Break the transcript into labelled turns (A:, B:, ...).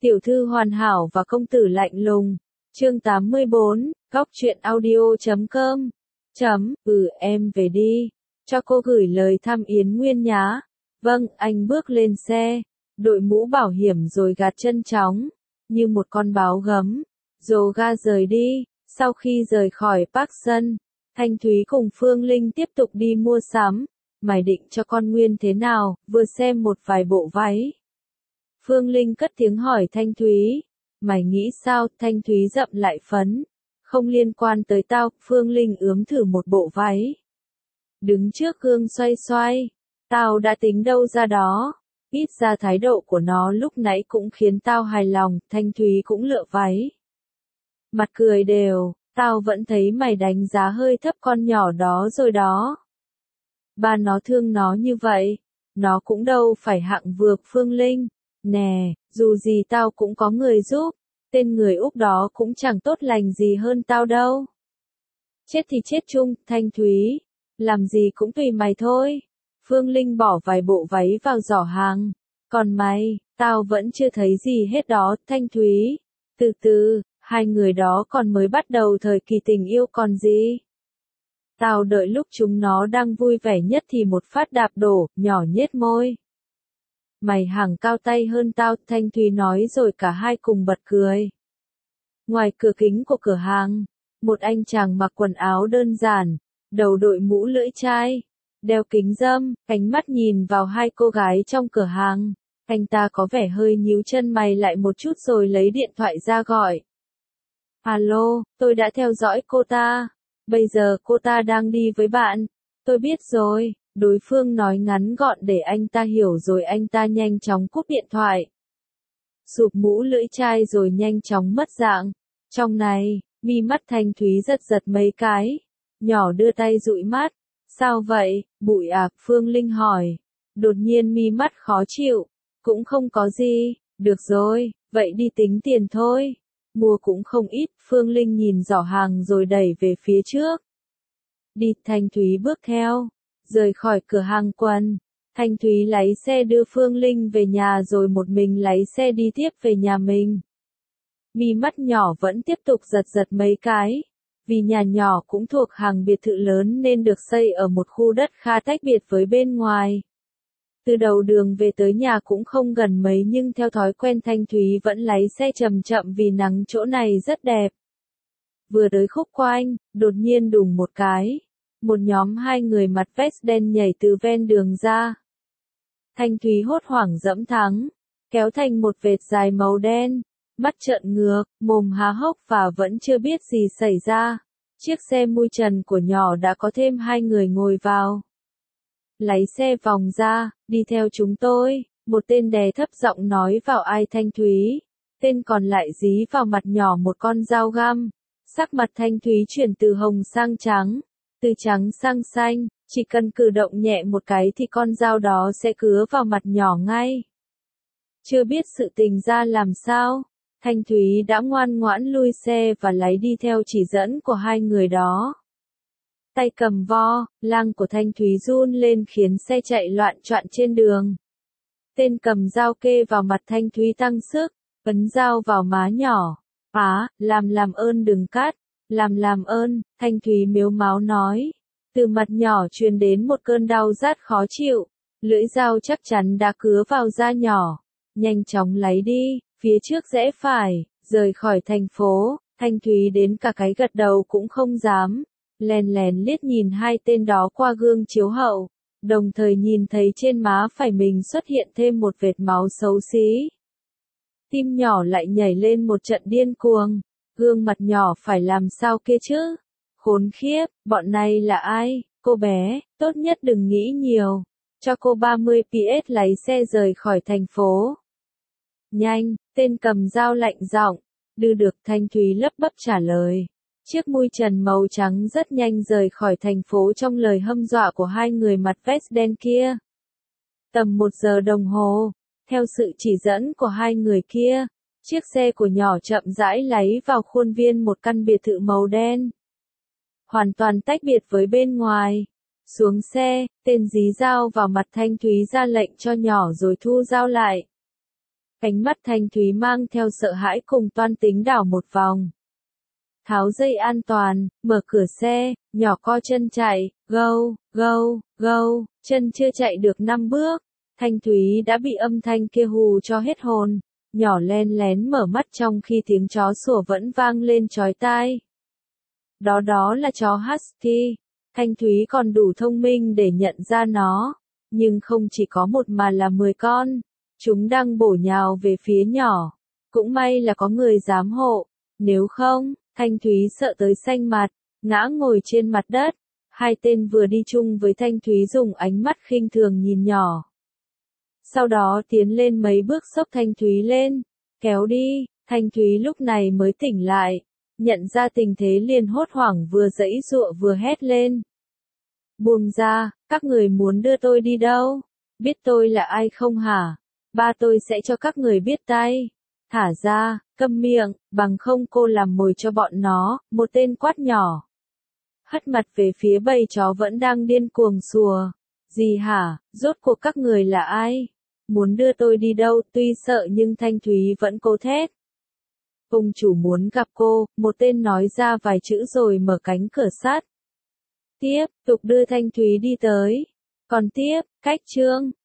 A: Tiểu thư hoàn hảo và công tử lạnh lùng. Chương 84, Góc truyện audio.com. Em về đi. Cho cô gửi lời thăm Yến Nguyên nhá. Vâng, anh bước lên xe, đội mũ bảo hiểm rồi gạt chân chóng, như một con báo gấm, dồ ga rời đi. Sau khi rời khỏi Park Sun, Thanh Thúy cùng Phương Linh tiếp tục đi mua sắm. Mày định cho con Nguyên thế nào? Vừa xem một vài bộ váy. Phương Linh cất tiếng hỏi Thanh Thúy. Mày nghĩ sao? Thanh Thúy dậm lại phấn. Không liên quan tới tao. Phương Linh ướm thử một bộ váy. Đứng trước gương xoay xoay. Tao đã tính đâu ra đó. Ít ra thái độ của nó lúc nãy cũng khiến tao hài lòng. Thanh Thúy cũng lựa váy. Mặt cười đều. Tao vẫn thấy mày đánh giá hơi thấp con nhỏ đó rồi đó. Ba nó thương nó như vậy. Nó cũng đâu phải hạng vược. Phương Linh. Nè, dù gì tao cũng có người giúp. Tên người Úc đó cũng chẳng tốt lành gì hơn tao đâu. Chết thì chết chung. Thanh Thúy. Làm gì cũng tùy mày thôi. Phương Linh bỏ vài bộ váy vào giỏ hàng. Còn mày, tao vẫn chưa thấy gì hết đó. Thanh Thúy. Từ từ, hai người đó còn mới bắt đầu thời kỳ tình yêu còn gì. Tao đợi lúc chúng nó đang vui vẻ nhất thì một phát đạp đổ, nhỏ nhếch môi. Mày hàng cao tay hơn tao. Thanh Thúy nói rồi cả hai cùng bật cười. Ngoài cửa kính của cửa hàng, một anh chàng mặc quần áo đơn giản, đầu đội mũ lưỡi chai, đeo kính râm, ánh mắt nhìn vào hai cô gái trong cửa hàng. Anh ta có vẻ hơi nhíu chân mày lại một chút rồi lấy điện thoại ra gọi. Alo, tôi đã theo dõi cô ta. Bây giờ cô ta đang đi với bạn. Tôi biết rồi. Đối phương nói ngắn gọn để anh ta hiểu rồi anh ta nhanh chóng cúp điện thoại. Sụp mũ lưỡi chai rồi nhanh chóng mất dạng. Trong này, mi mắt Thanh Thúy giật giật mấy cái. Nhỏ đưa tay dụi mắt. Sao vậy, bụi à? Phương Linh hỏi. Đột nhiên mi mắt khó chịu. Cũng không có gì. Được rồi, vậy đi tính tiền thôi. Mua cũng không ít. Phương Linh nhìn giỏ hàng rồi đẩy về phía trước. Đi. Thanh Thúy bước theo. Rời khỏi cửa hàng quần, Thanh Thúy lấy xe đưa Phương Linh về nhà rồi một mình lấy xe đi tiếp về nhà mình. Mi mắt nhỏ vẫn tiếp tục giật giật mấy cái. Vì nhà nhỏ cũng thuộc hàng biệt thự lớn nên được xây ở một khu đất khá tách biệt với bên ngoài. Từ đầu đường về tới nhà cũng không gần mấy nhưng theo thói quen Thanh Thúy vẫn lái xe chậm chậm vì nắng chỗ này rất đẹp. Vừa tới khúc quanh, đột nhiên đùng một cái. Một nhóm hai người mặc vest đen nhảy từ ven đường ra. Thanh Thúy hốt hoảng dẫm thắng, kéo thành một vệt dài màu đen, mắt trợn ngược, mồm há hốc và vẫn chưa biết gì xảy ra. Chiếc xe mui trần của nhỏ đã có thêm hai người ngồi vào. Lấy xe vòng ra, đi theo chúng tôi, một tên đè thấp giọng nói vào tai Thanh Thúy. Tên còn lại dí vào mặt nhỏ một con dao găm. Sắc mặt Thanh Thúy chuyển từ hồng sang trắng. Từ trắng sang xanh, chỉ cần cử động nhẹ một cái thì con dao đó sẽ cứa vào mặt nhỏ ngay. Chưa biết sự tình ra làm sao, Thanh Thúy đã ngoan ngoãn lui xe và lấy đi theo chỉ dẫn của hai người đó. Tay cầm vo, lang của Thanh Thúy run lên khiến xe chạy loạn choạng trên đường. Tên cầm dao kê vào mặt Thanh Thúy tăng sức, ấn dao vào má nhỏ. Làm ơn đừng cắt. Làm ơn, Thanh Thúy mếu máo nói. Từ mặt nhỏ truyền đến một cơn đau rát khó chịu. Lưỡi dao chắc chắn đã cứa vào da nhỏ. Nhanh chóng lấy đi, phía trước rẽ phải, rời khỏi thành phố. Thanh Thúy đến cả cái gật đầu cũng không dám. Lén lén liếc nhìn hai tên đó qua gương chiếu hậu. Đồng thời nhìn thấy trên má phải mình xuất hiện thêm một vệt máu xấu xí. Tim nhỏ lại nhảy lên một trận điên cuồng. Gương mặt nhỏ phải làm sao kia chứ? Khốn khiếp, bọn này là ai? Cô bé, tốt nhất đừng nghĩ nhiều. Cho cô 30 PS lấy xe rời khỏi thành phố. Nhanh, tên cầm dao lạnh giọng. Được. Thanh Thúy lấp bấp trả lời. Chiếc mui trần màu trắng rất nhanh rời khỏi thành phố trong lời hăm dọa của hai người mặc vest đen kia. Tầm 1 giờ đồng hồ, theo sự chỉ dẫn của hai người kia. Chiếc xe của nhỏ chậm rãi lái vào khuôn viên một căn biệt thự màu đen. Hoàn toàn tách biệt với bên ngoài. Xuống xe, tên dí dao vào mặt Thanh Thúy ra lệnh cho nhỏ rồi thu dao lại. Ánh mắt Thanh Thúy mang theo sợ hãi cùng toan tính đảo một vòng. Tháo dây an toàn, mở cửa xe, nhỏ co chân chạy, gâu, gâu, gâu, chân chưa chạy được 5 bước. Thanh Thúy đã bị âm thanh kia hù cho hết hồn, nhỏ len lén mở mắt trong khi tiếng chó sủa vẫn vang lên chói tai. Đó là chó Husky. Thanh Thúy còn đủ thông minh để nhận ra nó, nhưng không chỉ có một mà là 10 con. Chúng đang bổ nhào về phía nhỏ. Cũng may là có người giám hộ, nếu không, Thanh Thúy sợ tới xanh mặt, ngã ngồi trên mặt đất. Hai tên vừa đi chung với Thanh Thúy dùng ánh mắt khinh thường nhìn nhỏ. Sau đó tiến lên mấy bước xốc Thanh Thúy lên, kéo đi. Thanh Thúy lúc này mới tỉnh lại, nhận ra tình thế liền hốt hoảng vừa giãy giụa vừa hét lên. Buông ra, các người muốn đưa tôi đi đâu? Biết tôi là ai không hả? Ba tôi sẽ cho các người biết tay. Thả ra, câm miệng, bằng không cô làm mồi cho bọn nó, một tên quát nhỏ. Hất mặt về phía bầy chó vẫn đang điên cuồng sủa. Gì hả, rốt cuộc các người là ai? Muốn đưa tôi đi đâu? Tuy sợ nhưng Thanh Thúy vẫn cố thét. Ông chủ muốn gặp cô, một tên nói ra vài chữ rồi mở cánh cửa sắt. Tiếp tục đưa Thanh Thúy đi tới. Còn tiếp, cách chương.